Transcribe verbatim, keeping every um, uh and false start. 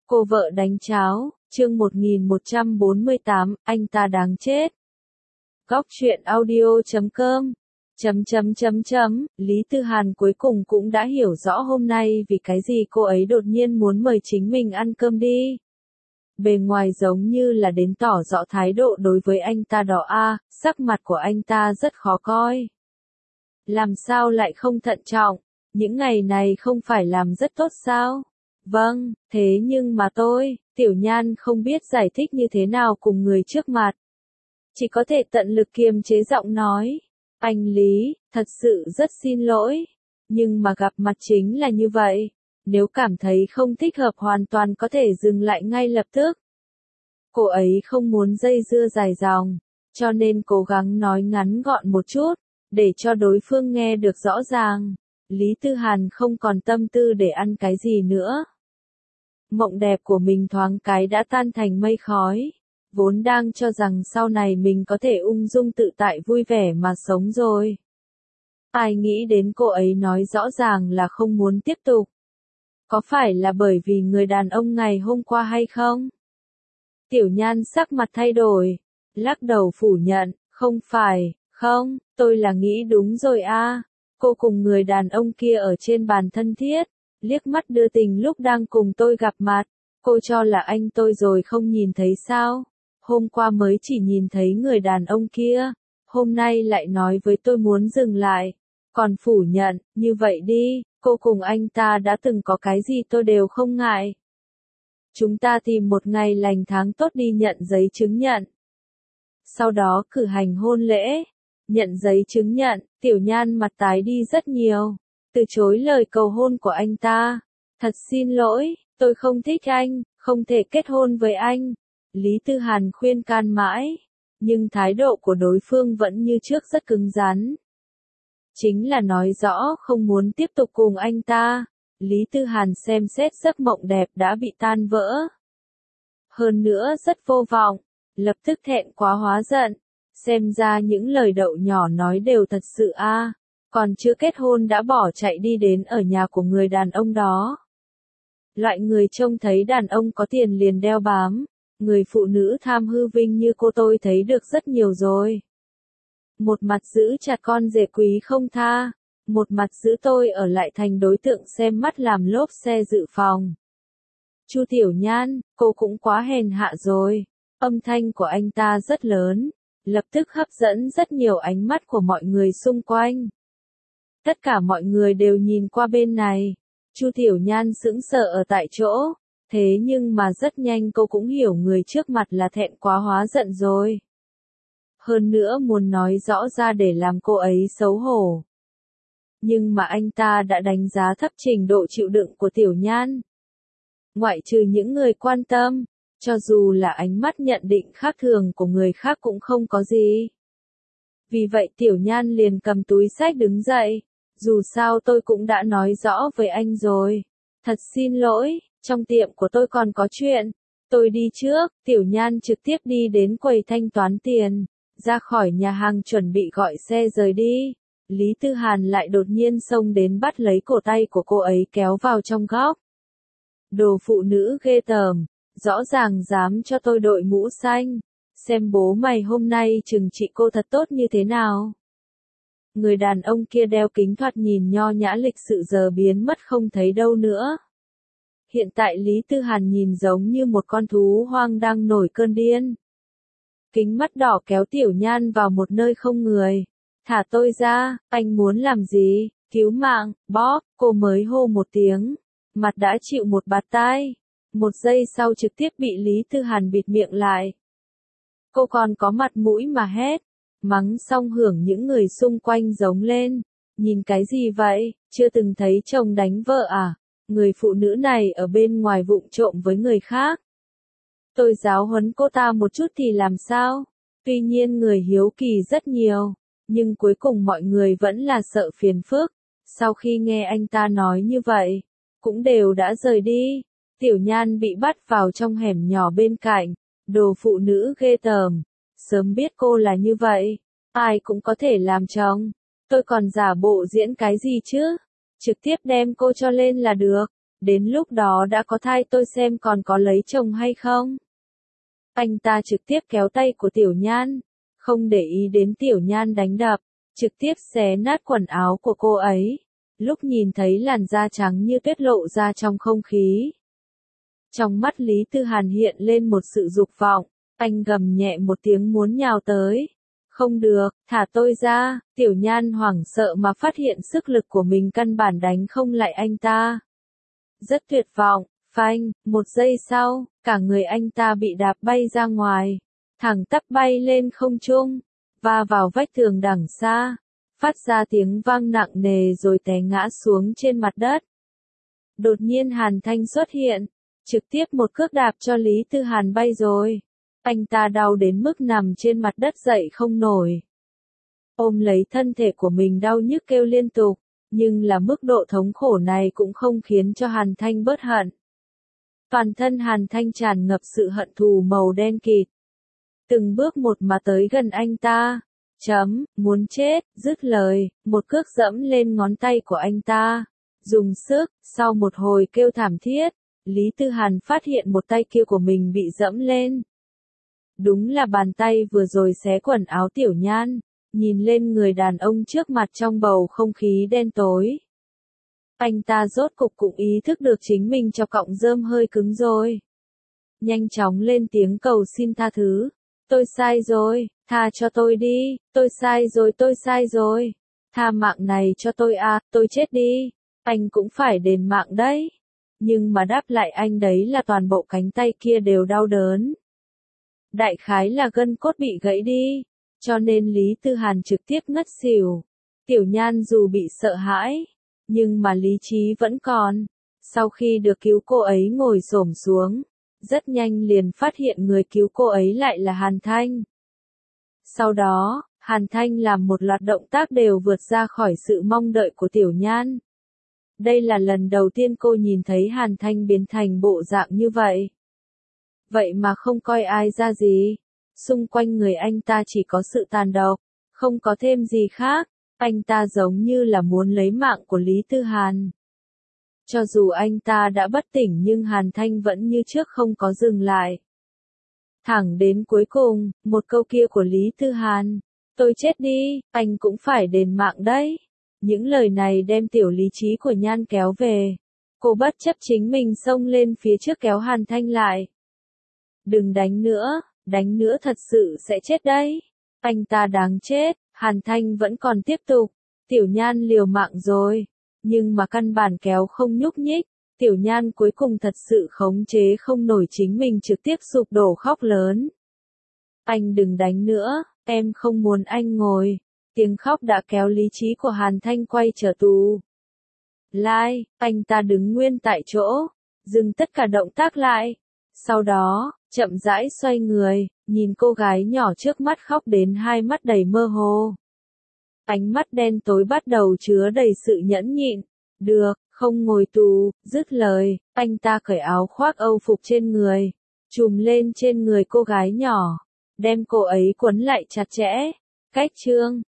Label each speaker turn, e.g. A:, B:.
A: Cô vợ đánh cháo, chương một nghìn một trăm bốn mươi tám, anh ta đáng chết. Góc truyện audio chấm com chấm chấm chấm chấm, Lý Tư Hàn cuối cùng cũng đã hiểu rõ hôm nay vì cái gì cô ấy đột nhiên muốn mời chính mình ăn cơm đi. Bề ngoài giống như là đến tỏ rõ thái độ đối với anh ta đó a, sắc mặt của anh ta rất khó coi. Làm sao lại không thận trọng, những ngày này không phải làm rất tốt sao? Vâng, thế nhưng mà tôi, Tiểu Nhan không biết giải thích như thế nào cùng người trước mặt. Chỉ có thể tận lực kiềm chế giọng nói. Anh Lý, thật sự rất xin lỗi. Nhưng mà gặp mặt chính là như vậy. Nếu cảm thấy không thích hợp hoàn toàn có thể dừng lại ngay lập tức. Cô ấy không muốn dây dưa dài dòng, cho nên cố gắng nói ngắn gọn một chút, để cho đối phương nghe được rõ ràng. Lý Tư Hàn không còn tâm tư để ăn cái gì nữa. Mộng đẹp của mình thoáng cái đã tan thành mây khói. Vốn đang cho rằng sau này mình có thể ung dung tự tại vui vẻ mà sống rồi. Ai nghĩ đến cô ấy nói rõ ràng là không muốn tiếp tục. Có phải là bởi vì người đàn ông ngày hôm qua hay không? Tiểu Nhan sắc mặt thay đổi, lắc đầu phủ nhận, không phải, không, tôi là nghĩ đúng rồi a. Cô cùng người đàn ông kia ở trên bàn thân thiết, liếc mắt đưa tình lúc đang cùng tôi gặp mặt, cô cho là anh tôi rồi không nhìn thấy sao? Hôm qua mới chỉ nhìn thấy người đàn ông kia, hôm nay lại nói với tôi muốn dừng lại, còn phủ nhận, như vậy đi, cô cùng anh ta đã từng có cái gì tôi đều không ngại. Chúng ta tìm một ngày lành tháng tốt đi nhận giấy chứng nhận. Sau đó cử hành hôn lễ, nhận giấy chứng nhận, Tiểu Nhan mặt tái đi rất nhiều, từ chối lời cầu hôn của anh ta. Thật xin lỗi, tôi không thích anh, không thể kết hôn với anh. Lý Tư Hàn khuyên can mãi, nhưng thái độ của đối phương vẫn như trước rất cứng rắn. Chính là nói rõ không muốn tiếp tục cùng anh ta. Lý Tư Hàn xem xét giấc mộng đẹp đã bị tan vỡ. Hơn nữa rất vô vọng, lập tức thẹn quá hóa giận. Xem ra những lời đậu nhỏ nói đều thật sự a, à, còn chưa kết hôn đã bỏ chạy đi đến ở nhà của người đàn ông đó. Loại người trông thấy đàn ông có tiền liền đeo bám, người phụ nữ tham hư vinh như cô tôi thấy được rất nhiều rồi. Một mặt giữ chặt con rể quý không tha, một mặt giữ tôi ở lại thành đối tượng xem mắt làm lốp xe dự phòng. Chu Tiểu Nhan, cô cũng quá hèn hạ rồi. Âm thanh của anh ta rất lớn, lập tức hấp dẫn rất nhiều ánh mắt của mọi người xung quanh. Tất cả mọi người đều nhìn qua bên này. Chu Tiểu Nhan sững sờ ở tại chỗ, thế nhưng mà rất nhanh cô cũng hiểu người trước mặt là thẹn quá hóa giận rồi. Hơn nữa muốn nói rõ ra để làm cô ấy xấu hổ. Nhưng mà anh ta đã đánh giá thấp trình độ chịu đựng của Tiểu Nhan. Ngoại trừ những người quan tâm, cho dù là ánh mắt nhận định khác thường của người khác cũng không có gì. Vì vậy Tiểu Nhan liền cầm túi xách đứng dậy. Dù sao tôi cũng đã nói rõ với anh rồi. Thật xin lỗi, trong tiệm của tôi còn có chuyện. Tôi đi trước. Tiểu Nhan trực tiếp đi đến quầy thanh toán tiền, ra khỏi nhà hàng chuẩn bị gọi xe rời đi. Lý Tư Hàn lại đột nhiên xông đến bắt lấy cổ tay của cô ấy kéo vào trong góc. Đồ phụ nữ ghê tởm, rõ ràng dám cho tôi đội mũ xanh. Xem bố mày hôm nay trừng trị cô thật tốt như thế nào. Người đàn ông kia đeo kính thoạt nhìn nho nhã lịch sự giờ biến mất không thấy đâu nữa. Hiện tại Lý Tư Hàn nhìn giống như một con thú hoang đang nổi cơn điên. Kính mắt đỏ kéo Tiểu Nhan vào một nơi không người. Thả tôi ra, anh muốn làm gì? Cứu mạng, bóp, cô mới hô một tiếng. Mặt đã chịu một bạt tai. Một giây sau trực tiếp bị Lý Tư Hàn bịt miệng lại. Cô còn có mặt mũi mà hét. Mắng xong hưởng những người xung quanh giống lên. Nhìn cái gì vậy, chưa từng thấy chồng đánh vợ à? Người phụ nữ này ở bên ngoài vụng trộm với người khác. Tôi giáo huấn cô ta một chút thì làm sao? Tuy nhiên người hiếu kỳ rất nhiều, nhưng cuối cùng mọi người vẫn là sợ phiền phức. Sau khi nghe anh ta nói như vậy, cũng đều đã rời đi. Tiểu Nhan bị bắt vào trong hẻm nhỏ bên cạnh. Đồ phụ nữ ghê tởm. Sớm biết cô là như vậy, ai cũng có thể làm chồng. Tôi còn giả bộ diễn cái gì chứ? Trực tiếp đem cô cho lên là được. Đến lúc đó đã có thai tôi xem còn có lấy chồng hay không. Anh ta trực tiếp kéo tay của Tiểu Nhan, không để ý đến Tiểu Nhan đánh đập, trực tiếp xé nát quần áo của cô ấy. Lúc nhìn thấy làn da trắng như tuyết lộ ra trong không khí. Trong mắt Lý Tư Hàn hiện lên một sự dục vọng, anh gầm nhẹ một tiếng muốn nhào tới. Không được, thả tôi ra, Tiểu Nhan hoảng sợ mà phát hiện sức lực của mình căn bản đánh không lại anh ta. Rất tuyệt vọng, phanh, một giây sau, cả người anh ta bị đạp bay ra ngoài, thẳng tắp bay lên không trung, va vào vách tường đằng xa, phát ra tiếng vang nặng nề rồi té ngã xuống trên mặt đất. Đột nhiên Hàn Thanh xuất hiện, trực tiếp một cước đạp cho Lý Tư Hàn bay rồi. Anh ta đau đến mức nằm trên mặt đất dậy không nổi. Ôm lấy thân thể của mình đau nhức kêu liên tục, nhưng là mức độ thống khổ này cũng không khiến cho Hàn Thanh bớt hận. Toàn thân Hàn Thanh tràn ngập sự hận thù màu đen kịt. Từng bước một mà tới gần anh ta. Chấm, muốn chết, dứt lời, một cước dẫm lên ngón tay của anh ta. Dùng sức, sau một hồi kêu thảm thiết, Lý Tư Hàn phát hiện một tay kia của mình bị dẫm lên. Đúng là bàn tay vừa rồi xé quần áo Tiểu Nhan, nhìn lên người đàn ông trước mặt trong bầu không khí đen tối. Anh ta rốt cục cũng ý thức được chính mình cho cọng rơm hơi cứng rồi. Nhanh chóng lên tiếng cầu xin tha thứ. Tôi sai rồi, tha cho tôi đi, tôi sai rồi tôi sai rồi. Tha mạng này cho tôi à, tôi chết đi, anh cũng phải đền mạng đấy. Nhưng mà đáp lại anh đấy là toàn bộ cánh tay kia đều đau đớn. Đại khái là gân cốt bị gãy đi, cho nên Lý Tư Hàn trực tiếp ngất xỉu. Tiểu Nhan dù bị sợ hãi, nhưng mà lý trí vẫn còn. Sau khi được cứu cô ấy ngồi xổm xuống, rất nhanh liền phát hiện người cứu cô ấy lại là Hàn Thanh. Sau đó, Hàn Thanh làm một loạt động tác đều vượt ra khỏi sự mong đợi của Tiểu Nhan. Đây là lần đầu tiên cô nhìn thấy Hàn Thanh biến thành bộ dạng như vậy. Vậy mà không coi ai ra gì. Xung quanh người anh ta chỉ có sự tàn độc, không có thêm gì khác. Anh ta giống như là muốn lấy mạng của Lý Tư Hàn. Cho dù anh ta đã bất tỉnh nhưng Hàn Thanh vẫn như trước không có dừng lại. Thẳng đến cuối cùng, một câu kia của Lý Tư Hàn. Tôi chết đi, anh cũng phải đền mạng đấy. Những lời này đem tiểu lý trí của Nhan kéo về. Cô bất chấp chính mình xông lên phía trước kéo Hàn Thanh lại. Đừng đánh nữa, đánh nữa thật sự sẽ chết đấy. Anh ta đáng chết. Hàn Thanh vẫn còn tiếp tục. Tiểu Nhan liều mạng rồi. Nhưng mà căn bản kéo không nhúc nhích. Tiểu Nhan cuối cùng thật sự khống chế không nổi chính mình trực tiếp sụp đổ khóc lớn. Anh đừng đánh nữa, em không muốn anh ngồi. Tiếng khóc đã kéo lý trí của Hàn Thanh quay trở tù. Lai, anh ta đứng nguyên tại chỗ, dừng tất cả động tác lại. Sau đó, chậm rãi xoay người, nhìn cô gái nhỏ trước mắt khóc đến hai mắt đầy mơ hồ. Ánh mắt đen tối bắt đầu chứa đầy sự nhẫn nhịn. Được, không ngồi tù, dứt lời, anh ta cởi áo khoác âu phục trên người, trùm lên trên người cô gái nhỏ, đem cô ấy quấn lại chặt chẽ. Cách chương